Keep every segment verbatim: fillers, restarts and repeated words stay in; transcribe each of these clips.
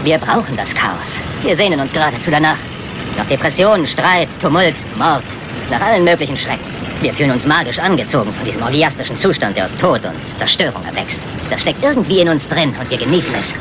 Wir brauchen das Chaos. Wir sehnen uns geradezu danach. Nach Depressionen, Streit, Tumult, Mord. Nach allen möglichen Schrecken. Wir fühlen uns magisch angezogen von diesem orgiastischen Zustand, der aus Tod und Zerstörung erwächst. Das steckt irgendwie in uns drin und wir genießen es.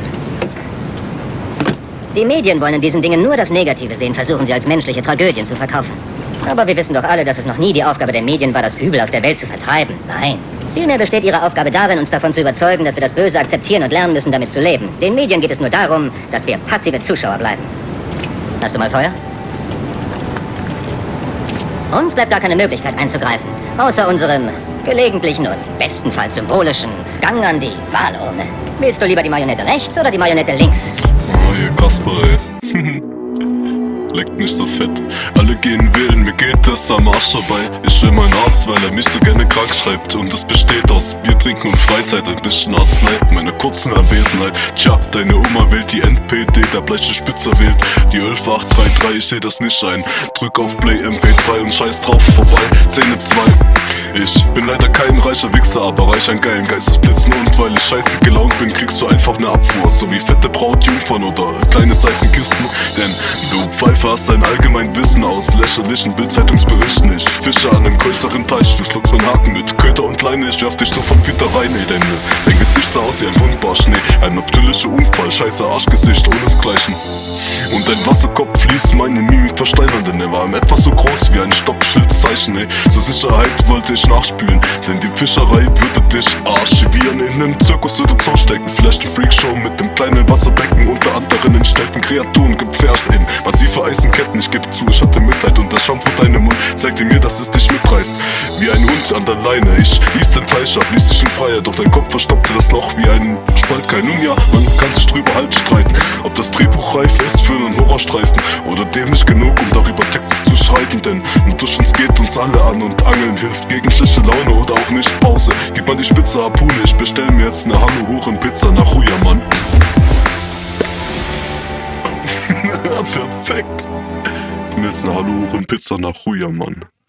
Die Medien wollen in diesen Dingen nur das Negative sehen, versuchen sie als menschliche Tragödien zu verkaufen. Aber wir wissen doch alle, dass es noch nie die Aufgabe der Medien war, das Übel aus der Welt zu vertreiben. Nein. Vielmehr besteht ihre Aufgabe darin, uns davon zu überzeugen, dass wir das Böse akzeptieren und lernen müssen, damit zu leben. Den Medien geht es nur darum, dass wir passive Zuschauer bleiben. Hast du mal Feuer? Uns bleibt gar keine Möglichkeit einzugreifen, außer unserem gelegentlichen und bestenfalls symbolischen Gang an die Wahlurne. Willst du lieber die Marionette rechts oder die Marionette links? Oh, ihr Kasper, ey. Leckt mich so fett. Alle gehen wählen, mir geht das am Arsch vorbei. Ich will meinen Arzt, weil er mich so gerne krank schreibt. Und es besteht aus Bier trinken und Freizeit, ein bisschen Arznei. Meine kurzen Anwesenheit. Tja, deine Oma wählt die N P D, der bleiche Spitzer wählt die elf acht drei drei, ich seh das nicht ein. Drück auf Play M P drei und scheiß drauf vorbei. Zähne zwei. Ich bin leider kein reicher Wichser, aber reich an geilen Geistesblitzen. Und weil ich scheiße gelaunt bin, kriegst du einfach ne Abfuhr. So wie fette Brautjungfern oder kleine Seifenkisten. Denn du Pfeife hast ein allgemein Wissen aus lächerlichen Bildzeitungsberichten. Ich fische an einem größeren Teich, du schluckst meinen Haken mit Köder und Leine. Ich werf dich sofort wieder rein, ey, denn dein Gesicht sah aus wie ein Wundbarsch. Nee, ein natürlicher Unfall, scheiße Arschgesicht ohnesgleichen. Und dein Wasserkopf fließt meine Mimik versteinern, denn er war etwas so groß wie ein Stoppschildzeichen, ey. Zur Sicherheit wollte ich nachspülen, denn die Fischerei würde dich archivieren. In einem Zirkus oder Zoo stecken, vielleicht eine Freakshow mit dem kleinen Wasserbecken. Unter anderen entstellten Kreaturen gepfercht in massive Eisenketten. Ich gebe zu, ich hatte Mitleid und das Schaum vor deinem Mund zeigte mir, dass es dich mitreißt. Wie ein Hund an der Leine, ich ließ den Teich ab, ließ dich in Freiheit, doch dein Kopf verstopfte das Loch wie ein Spaltkeil. Nun ja, man kann sich drüber halt streiten, ob das Drehbuch reif ist für einen Horrorstreifen oder dämlich genug, um darüber Texte zu schreiben. Denn nur durch uns geht uns alle an und Angeln hilft gegen schlechte Laune oder auch nicht. Pause, gib mal die spitze Harpune, ich bestell mir jetzt eine Hanno-Huren-Pizza nach Huyamann. Perfekt. Mir jetzt eine Hanno-Huren-Pizza nach Huyamann.